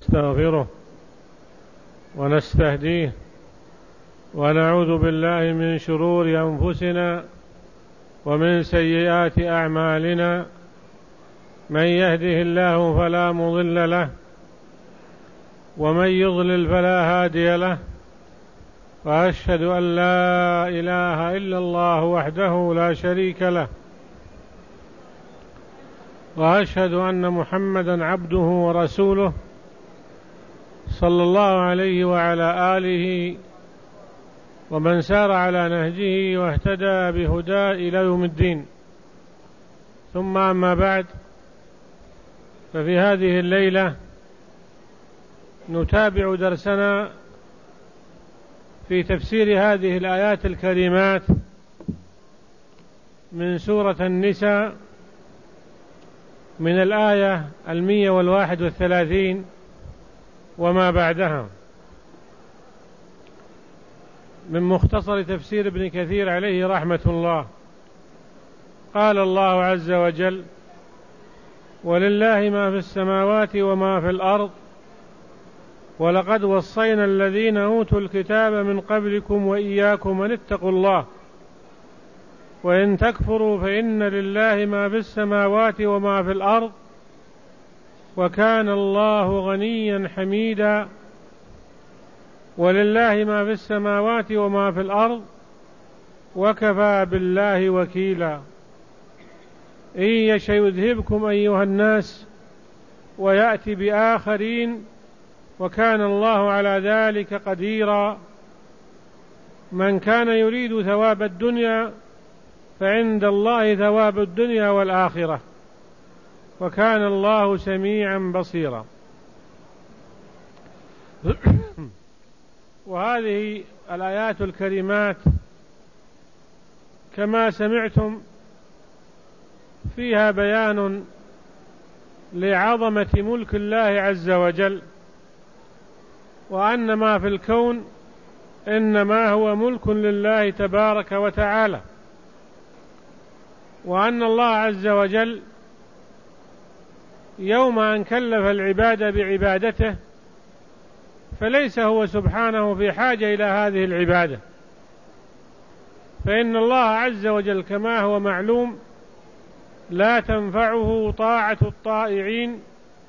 ونستغفره ونستهديه ونعوذ بالله من شرور أنفسنا ومن سيئات أعمالنا. من يهده الله فلا مضل له ومن يضلل فلا هادي له، وأشهد أن لا إله إلا الله وحده لا شريك له، وأشهد أن محمدا عبده ورسوله صلى الله عليه وعلى آله ومن سار على نهجه واهتدى بهداه إلى يوم الدين. ثم أما بعد، ففي هذه الليلة نتابع درسنا في تفسير هذه الآيات الكريمات من سورة النساء، من الآية 131 وما بعدها، من مختصر تفسير ابن كثير عليه رحمة الله. قال الله عز وجل: ولله ما في السماوات وما في الأرض ولقد وصينا الذين أوتوا الكتاب من قبلكم وإياكم أن اتقوا الله وإن تكفروا فإن لله ما في السماوات وما في الأرض وكان الله غنيا حميدا. ولله ما في السماوات وما في الأرض وكفى بالله وكيلا. إن يشأ يذهبكم أيها الناس ويأتي بآخرين وكان الله على ذلك قديرا. من كان يريد ثواب الدنيا فعند الله ثواب الدنيا والآخرة وكان الله سميعا بصيرا. وهذه الآيات الكريمات كما سمعتم فيها بيان لعظمة ملك الله عز وجل، وأن ما في الكون إنما هو ملك لله تبارك وتعالى، وأن الله عز وجل يوم أن كلف العباد بعبادته فليس هو سبحانه في حاجة إلى هذه العبادة، فإن الله عز وجل كما هو معلوم لا تنفعه طاعة الطائعين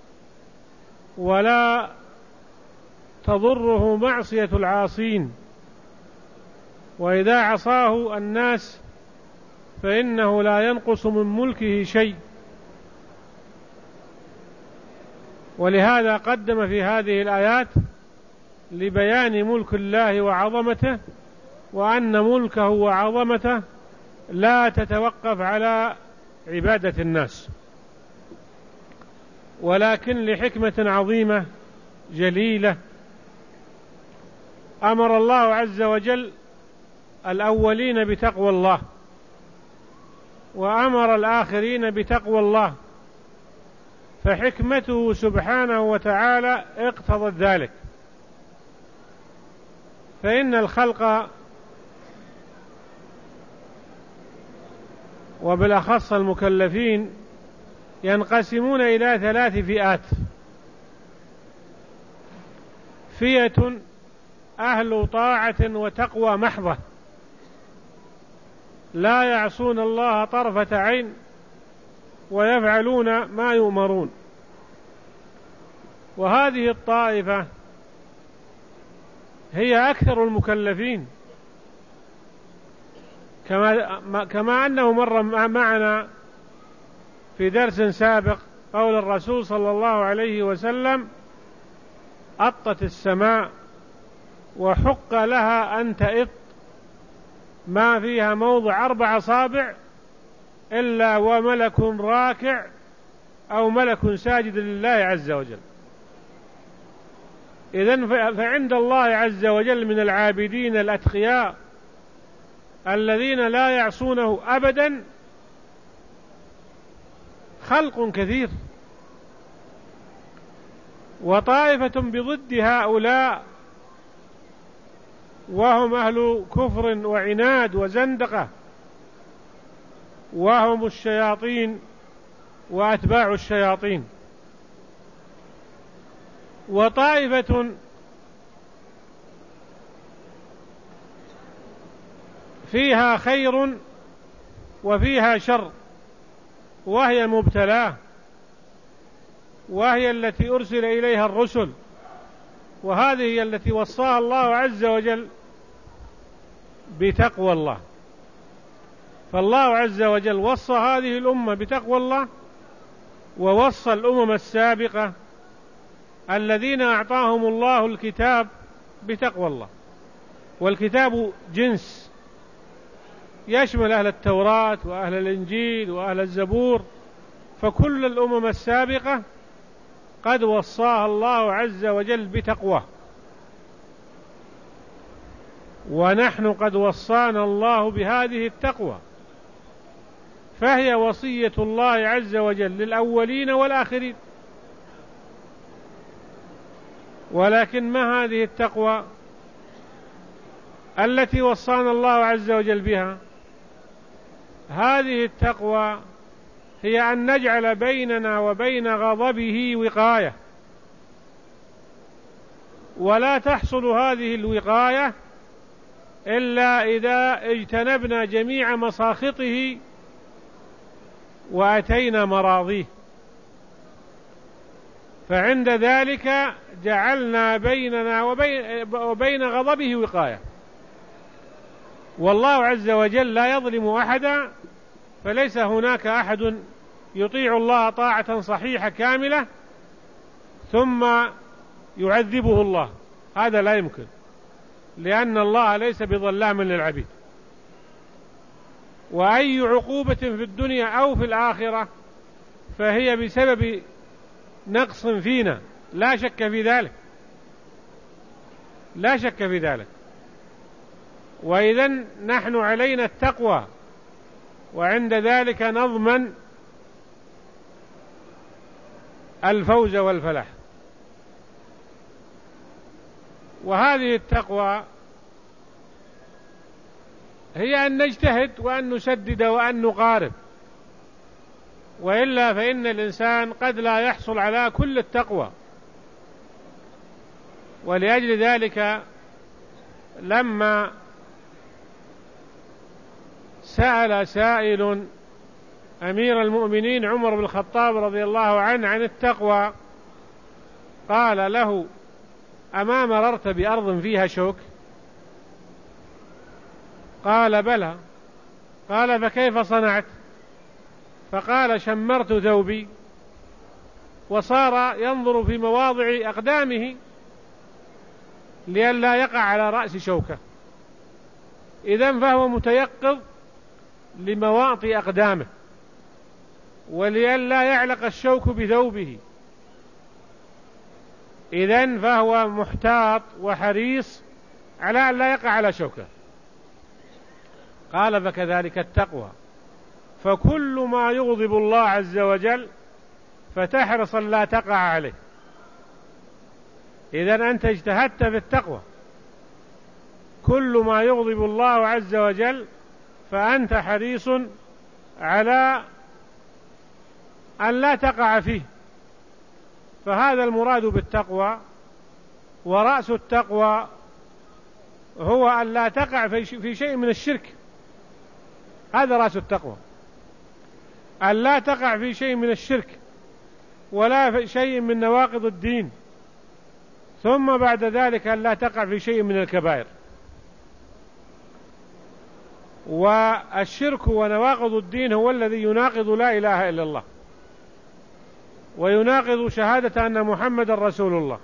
ولا تضره معصية العاصين، وإذا عصاه الناس فإنه لا ينقص من ملكه شيء. ولهذا قدم في هذه الآيات لبيان ملك الله وعظمته، وأن ملكه وعظمته لا تتوقف على عبادة الناس، ولكن لحكمة عظيمة جليلة أمر الله عز وجل الأولين بتقوى الله وأمر الآخرين بتقوى الله، فحكمته سبحانه وتعالى اقتضت ذلك. فإن الخلق وبالأخص المكلفين ينقسمون إلى 3 فئات: فئة أهل طاعة وتقوى محضة لا يعصون الله طرفة عين ويفعلون ما يؤمرون، وهذه الطائفة هي أكثر المكلفين، كما أنه مر معنا في درس سابق قول الرسول صلى الله عليه وسلم: أطت السماء وحق لها أن تئط ما فيها موضع 4 أصابع إلا وملك راكع أو ملك ساجد لله عز وجل. إذن فعند الله عز وجل من العابدين الأتقياء الذين لا يعصونه أبدا خلق كثير، وطائفة بضد هؤلاء وهم أهل كفر وعناد وزندقة، وهم الشياطين وأتباع الشياطين. وطائفة فيها خير وفيها شر، وهي مبتلاه، وهي التي أرسل إليها الرسل، وهذه هي التي وصاها الله عز وجل بتقوى الله. فالله عز وجل وصى هذه الأمة بتقوى الله، ووصى الأمم السابقة الذين أعطاهم الله الكتاب بتقوى الله. والكتاب جنس يشمل أهل التوراة وأهل الإنجيل وأهل الزبور، فكل الأمم السابقة قد وصاها الله عز وجل بتقواه، ونحن قد وصانا الله بهذه التقوى، فهي وصية الله عز وجل للأولين والآخرين. ولكن ما هذه التقوى التي وصانا الله عز وجل بها؟ هذه التقوى هي أن نجعل بيننا وبين غضبه وقاية، ولا تحصل هذه الوقاية إلا إذا اجتنبنا جميع مساخطه وأتينا مراضيه، فعند ذلك جعلنا بيننا وبين غضبه وقاية. والله عز وجل لا يظلم أحدا، فليس هناك أحد يطيع الله طاعة صحيحة كاملة ثم يعذبه الله، هذا لا يمكن، لأن الله ليس بظلام للعبيد. وأي عقوبة في الدنيا أو في الآخرة فهي بسبب نقص فينا، لا شك في ذلك، لا شك في ذلك. وإذن نحن علينا التقوى، وعند ذلك نضمن الفوز والفلاح. وهذه التقوى هي أن نجتهد وأن نسدد وأن نقارب، وإلا فإن الإنسان قد لا يحصل على كل التقوى. ولأجل ذلك لما سأل سائل أمير المؤمنين عمر بن الخطاب رضي الله عنه عن التقوى، قال له: أما مررت بأرض فيها شوك؟ قال: بلى. قال: فكيف صنعت؟ فقال: شمرت ثوبي، وصار ينظر في مواضع أقدامه لئلا يقع على رأس شوكة، إذن فهو متيقظ لمواطئ أقدامه ولئلا يعلق الشوك بثوبه، إذن فهو محتاط وحريص على أن لا يقع على شوكة. قال: فكذلك التقوى، فكل ما يغضب الله عز وجل فتحرص لا تقع عليه. إذن أنت اجتهدت في التقوى، كل ما يغضب الله عز وجل فأنت حريص على أن لا تقع فيه، فهذا المراد بالتقوى. ورأس التقوى هو أن لا تقع في شيء من الشرك، هذا رأس التقوى، أن لا تقع في شيء من الشرك ولا في شيء من نواقض الدين، ثم بعد ذلك أن لا تقع في شيء من الكبائر. والشرك ونواقض الدين هو الذي يناقض لا إله إلا الله، ويناقض شهادة أن محمد رسول الله.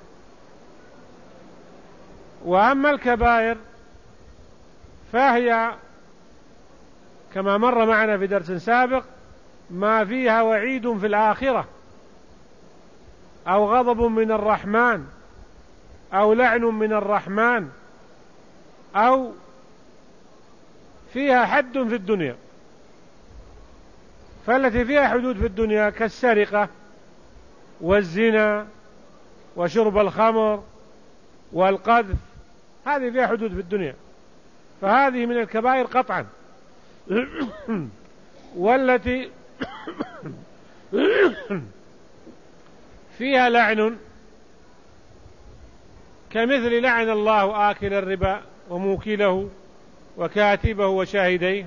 وأما الكبائر فهي كما مر معنا في درس سابق ما فيها وعيد في الآخرة، أو غضب من الرحمن، أو لعن من الرحمن، أو فيها حد في الدنيا. فالتي فيها حدود في الدنيا كالسرقة والزنا وشرب الخمر والقذف، هذه فيها حدود في الدنيا، فهذه من الكبائر قطعا. والتي فيها لعن كمثل لعن الله آكل الربا وموكله وكاتبه وشاهديه،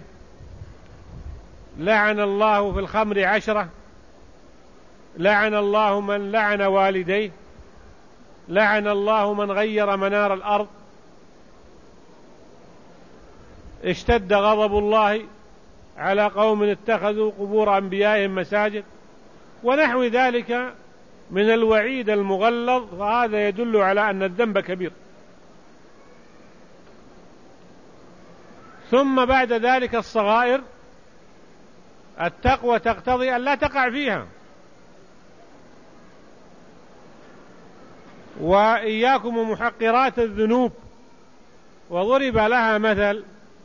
لعن الله في الخمر 10، لعن الله من لعن والديه، لعن الله من غير منار الأرض، اشتد غضب الله على قوم اتخذوا قبور أنبيائهم مساجد، ونحو ذلك من الوعيد المغلظ، فهذا يدل على أن الذنب كبير. ثم بعد ذلك الصغائر، التقوى تقتضي أن لا تقع فيها. وإياكم ومحقرات الذنوب، وضرب لها مثل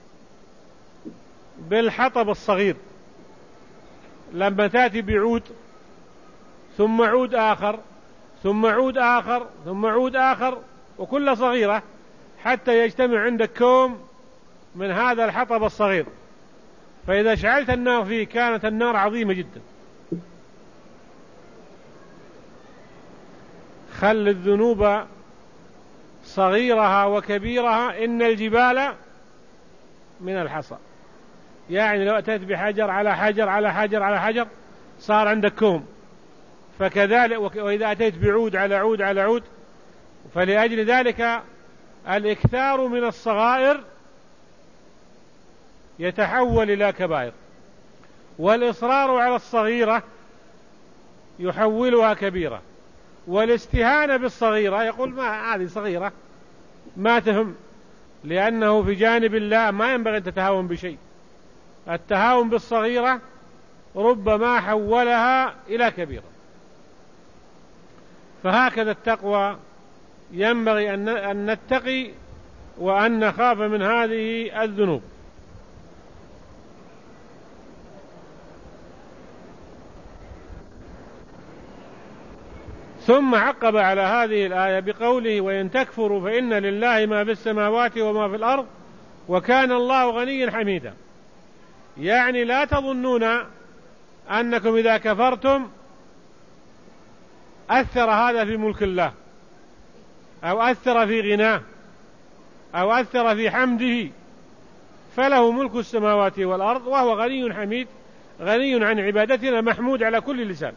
بالحطب الصغير، لما تأتي بعود ثم عود آخر ثم عود آخر ثم عود آخر وكل صغيرة، حتى يجتمع عندك كوم من هذا الحطب الصغير، فإذا شعلت النار فيه كانت النار عظيمة جدا. خل الذنوب صغيرها وكبيرها، إن الجبال من الحصى. يعني لو أتيت بحجر على حجر على حجر على حجر صار عندك كوم، فكذلك وإذا أتيت بعود على عود على عود. فلأجل ذلك الإكثار من الصغائر يتحول إلى كبائر، والإصرار على الصغيرة يحولها كبيرة، والاستهانة بالصغيرة يقول ما هذه صغيرة ما تهم، لأنه في جانب الله ما ينبغي أن تتهاون بشيء. التهاون بالصغيرة ربما حولها إلى كبيرة. فهكذا التقوى ينبغي أن نتقي وأن نخاف من هذه الذنوب. ثم عقب على هذه الآية بقوله وإن تكفروا فإن لله ما في السماوات وما في الأرض وكان الله غنيا حميدا. يعني لا تظنون أنكم إذا كفرتم أثر هذا في ملك الله، أو أثر في غناه، أو أثر في حمده، فله ملك السماوات والأرض وهو غني حميد، غني عن عبادتنا، محمود على كل لسان.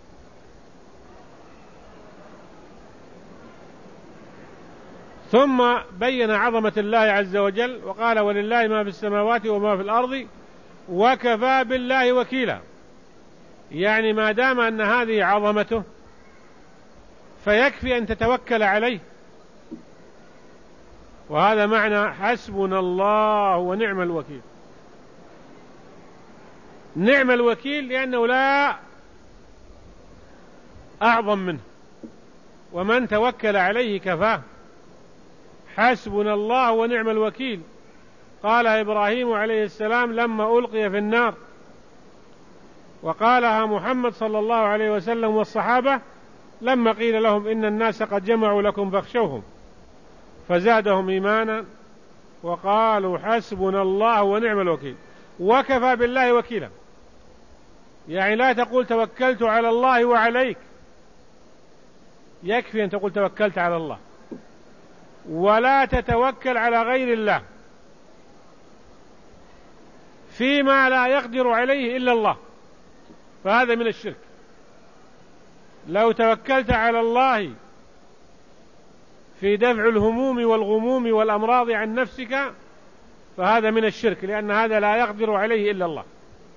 ثم بين عظمة الله عز وجل وقال ولله ما في السماوات وما في الأرض وكفى بالله وكيلا. يعني ما دام أن هذه عظمته فيكفي أن تتوكل عليه، وهذا معنى حسبنا الله ونعم الوكيل. نعم الوكيل لأنه لا أعظم منه، ومن توكل عليه كفاه. حسبنا الله ونعم الوكيل قال إبراهيم عليه السلام لما ألقي في النار، وقالها محمد صلى الله عليه وسلم والصحابة لما قيل لهم إن الناس قد جمعوا لكم فاخشوهم، فزادهم إيمانا وقالوا حسبنا الله ونعم الوكيل وكفى بالله وكيلا. يعني لا تقول توكلت على الله وعليك، يكفي أن تقول توكلت على الله، ولا تتوكل على غير الله فيما لا يقدر عليه إلا الله، فهذا من الشرك. لو توكلت على الله في دفع الهموم والغموم والأمراض عن نفسك فهذا من الشرك، لأن هذا لا يقدر عليه إلا الله.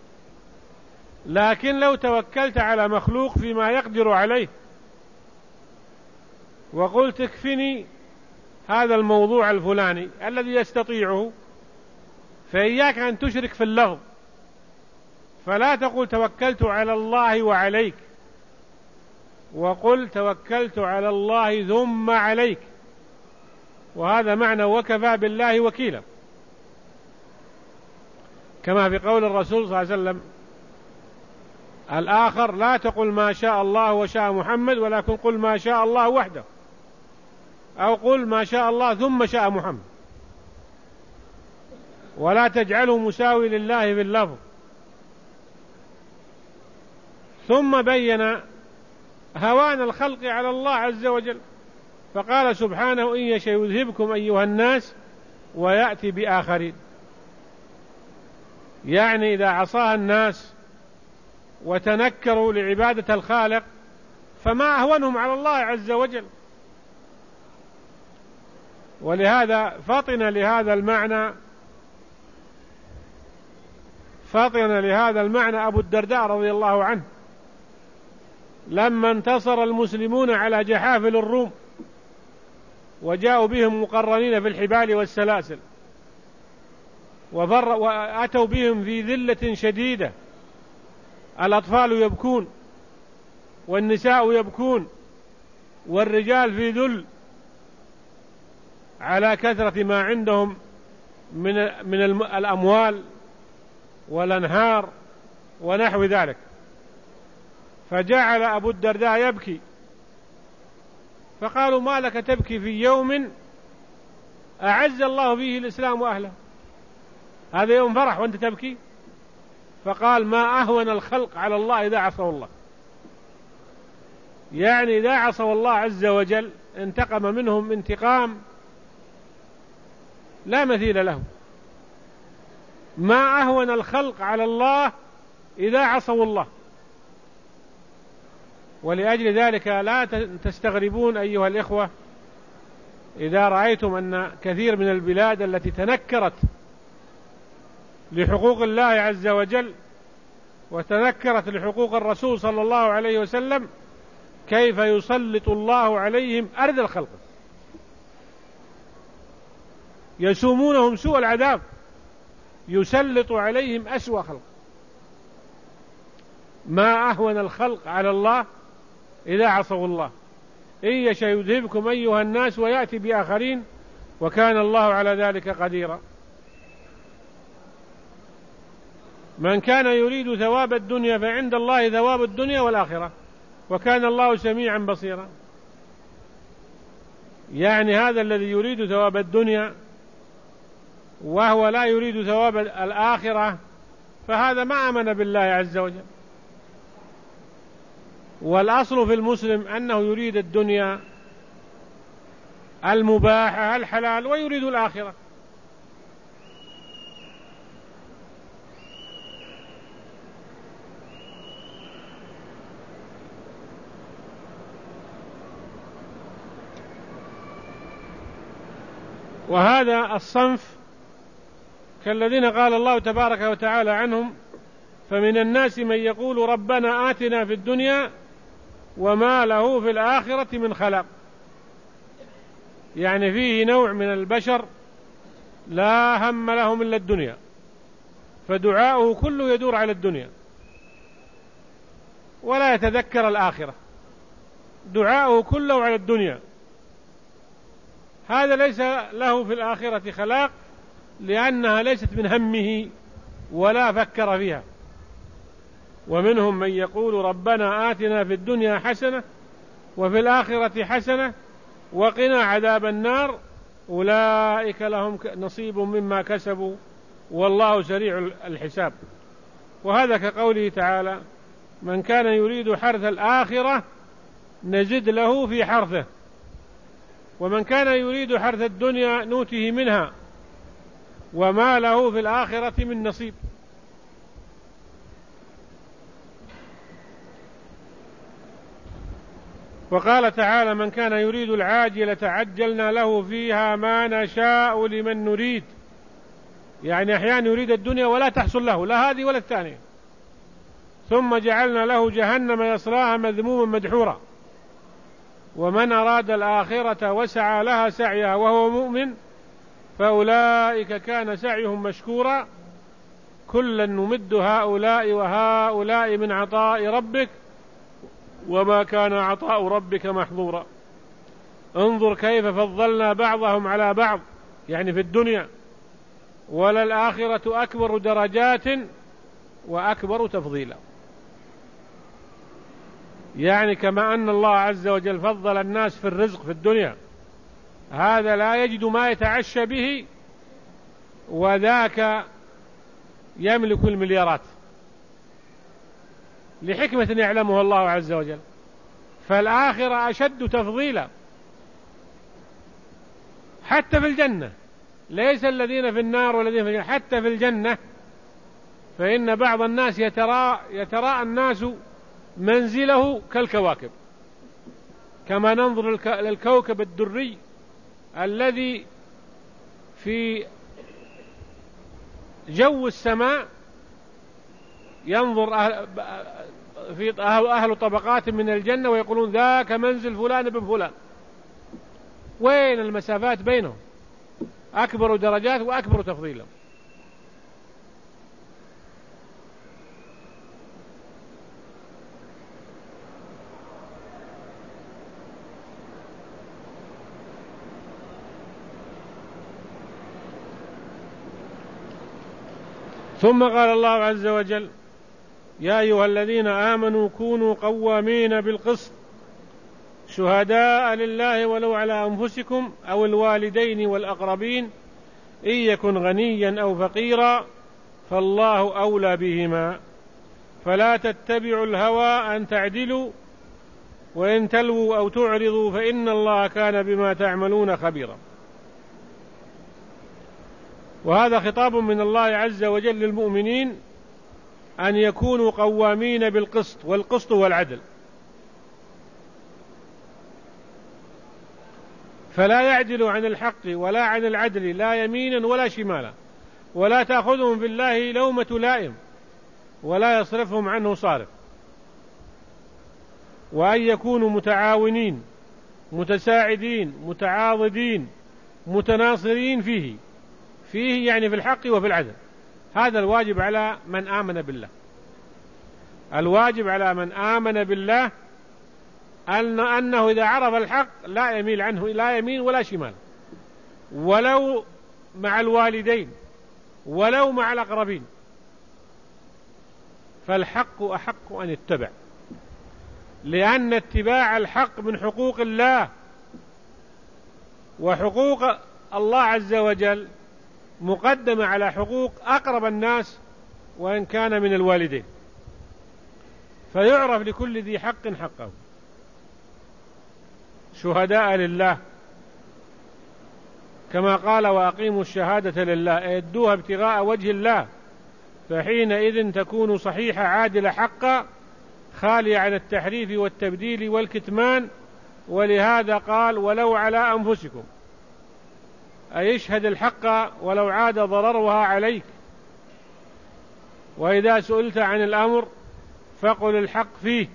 لكن لو توكلت على مخلوق فيما يقدر عليه وقلت اكفني هذا الموضوع الفلاني الذي يستطيعه، فإياك أن تشرك في اللفظ، فلا تقول توكلت على الله وعليك، وقل توكلت على الله ثم عليك، وهذا معنى وكفى بالله وكيلا، كما في قول الرسول صلى الله عليه وسلم الآخر لا تقل ما شاء الله وشاء محمد، ولكن قل ما شاء الله وحده، أو قل ما شاء الله ثم شاء محمد، ولا تجعله مساوي لله باللفظ. ثم بين هوان الخلق على الله عز وجل، فقال سبحانه: إن يشأ يذهبكم أيها الناس ويأتي بآخرين. يعني إذا عصاها الناس وتنكروا لعبادة الخالق فما أهونهم على الله عز وجل. ولهذا فطن لهذا المعنى أبو الدرداء رضي الله عنه لما انتصر المسلمون على جحافل الروم وجاءوا بهم مقرنين في الحبال والسلاسل وأتوا بهم في ذلة شديدة، الأطفال يبكون والنساء يبكون والرجال في ذل على كثرة ما عندهم من الأموال والأنهار ونحو ذلك. فجعل أبو الدرداء يبكي، فقالوا: ما لك تبكي في يوم أعز الله فيه الإسلام وأهله؟ هذا يوم فرح وأنت تبكي؟ فقال: ما أهون الخلق على الله إذا عصوا الله. يعني إذا عصوا الله عز وجل انتقم منهم انتقام لا مثيل له. ما أهون الخلق على الله إذا عصوا الله. ولأجل ذلك لا تستغربون أيها الإخوة إذا رأيتم أن كثير من البلاد التي تنكرت لحقوق الله عز وجل وتنكرت لحقوق الرسول صلى الله عليه وسلم كيف يسلط الله عليهم أرذل الخلق، يسومونهم سوء العذاب، يسلط عليهم أسوأ خلق. ما أهون الخلق على الله إذا عصوا الله. إن يشأ يذهبكم أيها الناس ويأتي بآخرين وكان الله على ذلك قديرا. من كان يريد ثواب الدنيا فعند الله ثواب الدنيا والآخرة وكان الله سميعا بصيرا. يعني هذا الذي يريد ثواب الدنيا وهو لا يريد ثواب الآخرة فهذا ما آمن بالله عز وجل. والأصل في المسلم أنه يريد الدنيا المباحة الحلال ويريد الآخرة. وهذا الصنف كالذين قال الله تبارك وتعالى عنهم: فمن الناس من يقول ربنا آتنا في الدنيا وما له في الآخرة من خلاق. يعني فيه نوع من البشر لا هم لهم إلا الدنيا، فدعاؤه كله يدور على الدنيا ولا يتذكر الآخرة، دعاؤه كله على الدنيا. هذا ليس له في الآخرة خلاق لأنها ليست من همه ولا فكر فيها. ومنهم من يقول ربنا آتنا في الدنيا حسنة وفي الآخرة حسنة وقنا عذاب النار أولئك لهم نصيب مما كسبوا والله سريع الحساب. وهذا كقوله تعالى: من كان يريد حرث الآخرة نزد له في حرثه ومن كان يريد حرث الدنيا نوته منها وما له في الآخرة من نصيب. وقال تعالى: من كان يريد العاجلة عجلنا له فيها ما نشاء لمن نريد. يعني أحيانا يريد الدنيا ولا تحصل له لا هذه ولا الثانية، ثم جعلنا له جهنم يصلاها مذموما مدحورا. ومن أراد الآخرة وسعى لها سعيها وهو مؤمن فأولئك كان سعيهم مشكورا كلا نمد هؤلاء وهؤلاء من عطاء ربك وما كان عطاء ربك محظورا. انظر كيف فضلنا بعضهم على بعض، يعني في الدنيا، وللآخرة أكبر درجات وأكبر تفضيلا. يعني كما أن الله عز وجل فضل الناس في الرزق في الدنيا، هذا لا يجد ما يتعشى به وذاك يملك المليارات لحكمة يعلمها الله عز وجل. فالآخرة أشد تفضيلا حتى في الجنة، ليس الذين في النار والذين في الجنة، حتى في الجنة. فإن بعض الناس يتراءى الناس منزله كالكواكب، كما ننظر للكوكب الدري الذي في جو السماء، ينظر أهل طبقات من الجنة ويقولون ذاك منزل فلان بن فلان. وين المسافات بينهم؟ أكبر درجات وأكبر تفضيلا. ثم قال الله عز وجل: يا أيها الذين آمنوا كونوا قوامين بالقسط شهداء لله ولو على أنفسكم أو الوالدين والأقربين إن يكن غنيا أو فقيرا فالله أولى بهما فلا تتبعوا الهوى أن تعدلوا وإن تلووا أو تعرضوا فإن الله كان بما تعملون خبيرا. وهذا خطاب من الله عز وجل للمؤمنين أن يكونوا قوامين بالقسط، والقسط هو العدل، فلا يعدلوا عن الحق ولا عن العدل لا يمينا ولا شمالا، ولا تأخذهم في الله لومة لائم ولا يصرفهم عنه صارف، وأن يكونوا متعاونين متساعدين متعاضدين متناصرين فيه يعني في الحق وفي العدل. هذا الواجب على من آمن بالله. الواجب على من آمن بالله أنه إذا عرف الحق لا يميل عنه لا يمين ولا شمال، ولو مع الوالدين ولو مع الأقربين، فالحق أحق أن يتبع، لأن اتباع الحق من حقوق الله، وحقوق الله عز وجل مقدمة على حقوق أقرب الناس وإن كان من الوالدين، فيعرف لكل ذي حق حقه. شهداء لله كما قال: وأقيموا الشهادة لله، أيدوها ابتغاء وجه الله، فحينئذ تكون صحيحة عادلة حقا خالية عن التحريف والتبديل والكتمان. ولهذا قال: ولو على أنفسكم، أي اشهد الحق ولو عاد ضررها عليك. وإذا سئلت عن الأمر فقل الحق فيه،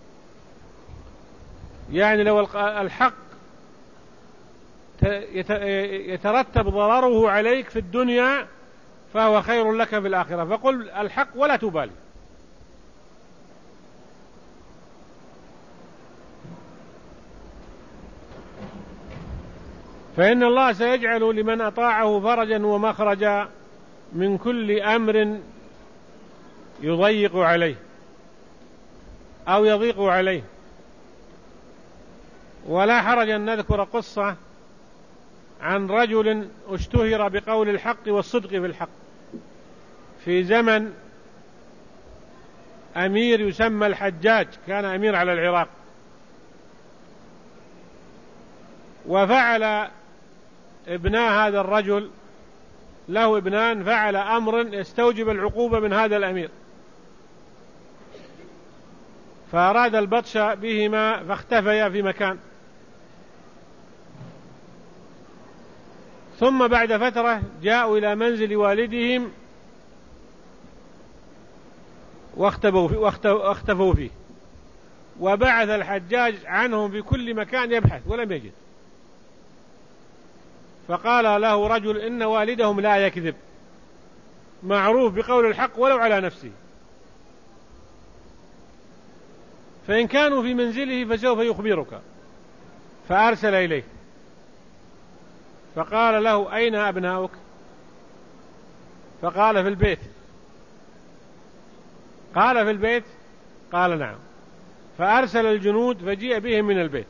يعني لو الحق يترتب ضرره عليك في الدنيا فهو خير لك في الآخرة، فقل الحق ولا تبالي. فإن الله سيجعل لمن أطاعه فرجا ومخرجا من كل أمر يضيق عليه أو يضيق عليه. ولا حرج أن نذكر قصة عن رجل اشتهر بقول الحق والصدق في الحق في زمن أمير يسمى الحجاج، كان أمير على العراق، وفعل ابناء هذا الرجل، له ابنان، فعل أمر يستوجب العقوبة من هذا الأمير، فأراد البطش بهما فاختفيا في مكان، ثم بعد فترة جاءوا إلى منزل والدهم واختفوا فيه، وبعث الحجاج عنهم في كل مكان يبحث ولم يجد. فقال له رجل: إن والدهم لا يكذب، معروف بقول الحق ولو على نفسه، فإن كانوا في منزله فسوف يخبرك. فأرسل إليه فقال له: أين أبناؤك؟ فقال: في البيت. قال: في البيت؟ قال: نعم. فأرسل الجنود فجيء بهم من البيت،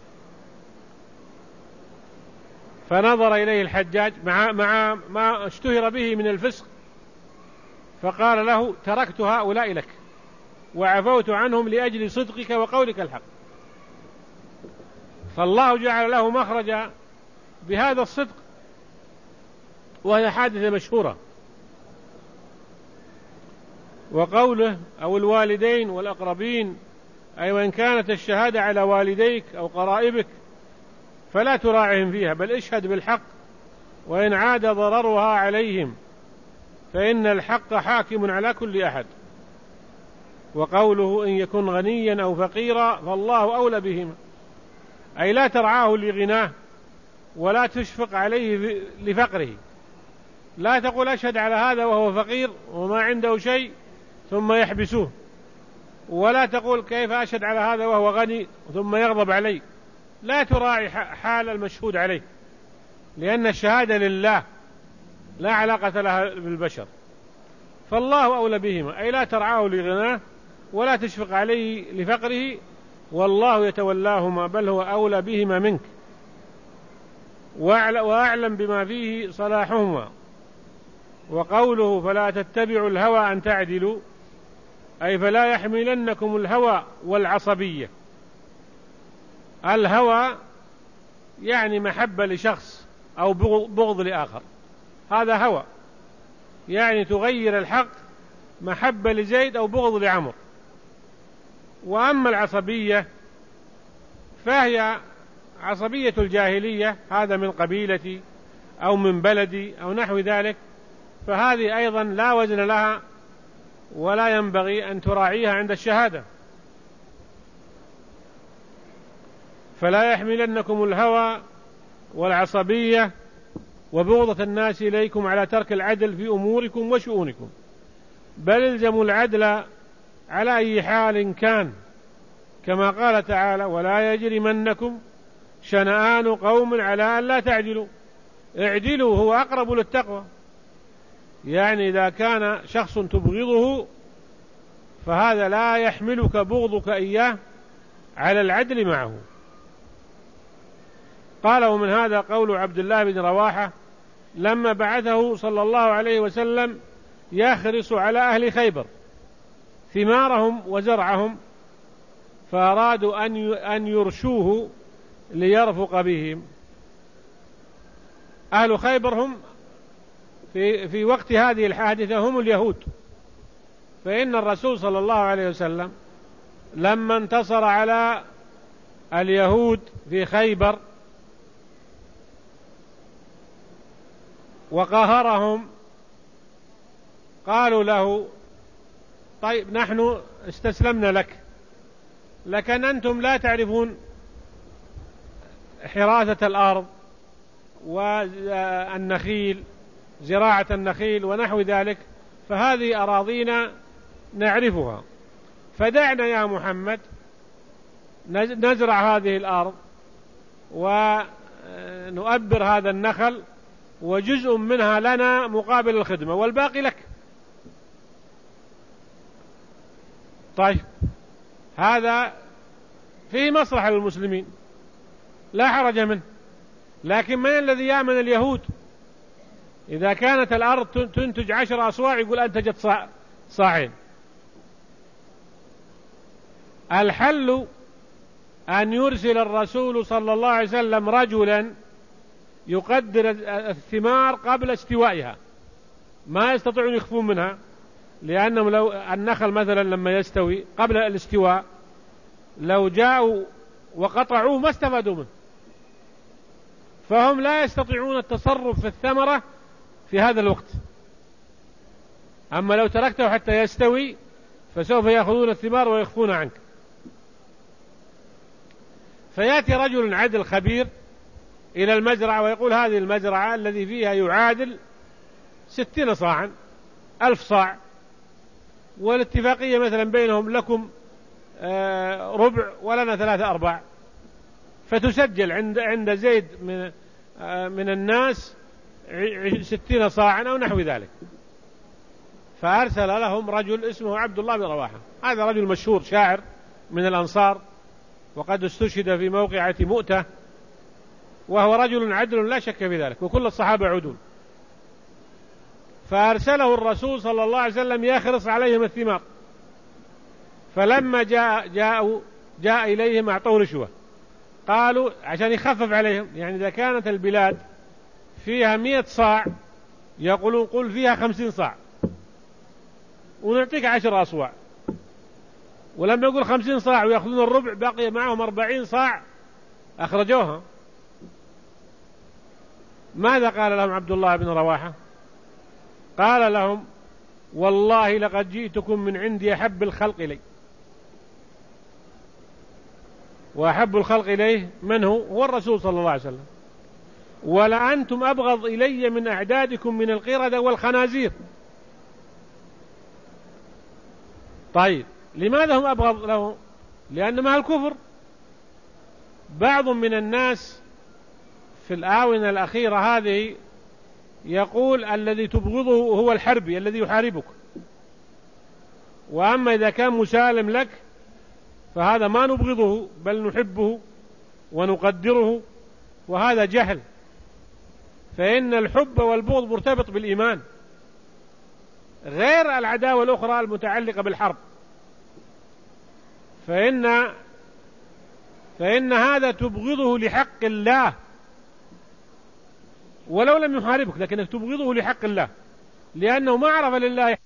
فنظر إليه الحجاج مع ما اشتهر به من الفسق، فقال له: تركت هؤلاء لك وعفوت عنهم لأجل صدقك وقولك الحق. فالله جعل له مخرجا بهذا الصدق، وهي حادثة مشهورة. وقوله أو الوالدين والأقربين، أي وإن كانت الشهادة على والديك أو قرائبك فلا تراعهم فيها، بل اشهد بالحق وإن عاد ضررها عليهم، فإن الحق حاكم على كل أحد. وقوله إن يكن غنيا أو فقيرا فالله أولى بهما، أي لا ترعاه لغناه ولا تشفق عليه لفقره. لا تقول أشهد على هذا وهو فقير وما عنده شيء ثم يحبسوه، ولا تقول كيف أشهد على هذا وهو غني ثم يغضب عليه. لا تراعي حال المشهود عليه، لأن الشهادة لله لا علاقة لها بالبشر. فالله أولى بهما، أي لا ترعاه لغناه ولا تشفق عليه لفقره، والله يتولاهما بل هو أولى بهما منك، وأعلم بما فيه صلاحهما. وقوله فلا تتبعوا الهوى أن تعدلوا، أي فلا يحملنكم الهوى والعصبية. الهوى يعني محبة لشخص أو بغض لآخر، هذا هوى، يعني تغير الحق محبة لزيد أو بغض لعمر. وأما العصبية فهي عصبية الجاهلية، هذا من قبيلتي أو من بلدي أو نحو ذلك، فهذه أيضا لا وزن لها ولا ينبغي أن تراعيها عند الشهادة. فلا يحملنكم الهوى والعصبية وبغضة الناس إليكم على ترك العدل في أموركم وشؤونكم، بل الزموا العدل على أي حال كان، كما قال تعالى ولا يجرمنكم شنآن قوم على أن لا تعدلوا، اعدلوا هو أقرب للتقوى. يعني إذا كان شخص تبغضه فهذا لا يحملك بغضك إياه على العدل معه. قال ومن هذا قول عبد الله بن رواحة لما بعثه صلى الله عليه وسلم يخرس على أهل خيبر ثمارهم وزرعهم، فأرادوا أن يرشوه ليرفق بهم. أهل خيبر هم في وقت هذه الحادثة هم اليهود، فإن الرسول صلى الله عليه وسلم لما انتصر على اليهود في خيبر وقهرهم قالوا له طيب نحن استسلمنا لك، لكن أنتم لا تعرفون حراثة الأرض والنخيل، زراعة النخيل ونحو ذلك، فهذه أراضينا نعرفها، فدعنا يا محمد نزرع هذه الأرض ونؤبر هذا النخل، وجزء منها لنا مقابل الخدمة والباقي لك. طيب هذا فيه مصلحة للمسلمين لا حرج منه، لكن من الذي يأمن اليهود؟ إذا كانت الأرض تنتج 10 أصواع يقول أنتجت صاعين. الحل أن يرسل الرسول صلى الله عليه وسلم رجلا يقدر الثمار قبل استوائها، ما يستطيعون يخفون منها، لأنهم لو النخل مثلا لما يستوي قبل الاستواء لو جاءوا وقطعوه ما استفادوا منه، فهم لا يستطيعون التصرف في الثمرة في هذا الوقت. أما لو تركته حتى يستوي فسوف يأخذون الثمار ويخفون عنك. فيأتي رجل عدل خبير إلى المزرعة ويقول هذه المزرعة الذي فيها يعادل 60 صاعا 1000 صاع، والاتفاقية مثلا بينهم لكم ربع ولنا 3/4، فتسجل عند زيد من الناس 60 صاعا أو نحو ذلك. فأرسل لهم رجل اسمه عبد الله بن رواحة، هذا رجل مشهور شاعر من الأنصار وقد استشهد في موقعة مؤتة، وهو رجل عدل لا شك في ذلك، وكل الصحابة عدول. فأرسله الرسول صلى الله عليه وسلم يخرص عليهم الثمار، فلما جاء إليهم أعطوه رشوة قالوا عشان يخفف عليهم، يعني إذا كانت البلاد فيها 100 صاع يقولون قل فيها 50 صاع ونعطيك 10 أصواع، ولما يقول 50 صاع ويأخذون الربع بقي معهم 40 صاع أخرجوها. ماذا قال لهم عبد الله بن رواحة؟ قال لهم والله لقد جئتكم من عندي أحب الخلق إلي، وأحب الخلق إليه من هو؟ هو الرسول صلى الله عليه وسلم، ولأنتم أبغض إلي من أعدادكم من القردة والخنازير. طيب لماذا هم أبغض له؟ لأن مع الكفر. بعض من الناس في الآونة الأخيرة هذه يقول الذي تبغضه هو الحربي الذي يحاربك، وأما إذا كان مسالم لك فهذا ما نبغضه بل نحبه ونقدره، وهذا جهل، فإن الحب والبغض مرتبط بالإيمان غير العداوة الأخرى المتعلقة بالحرب. فإن هذا تبغضه لحق الله ولو لم يحاربك، لكنك تبغضه لحق الله، لأنه ما عرف لله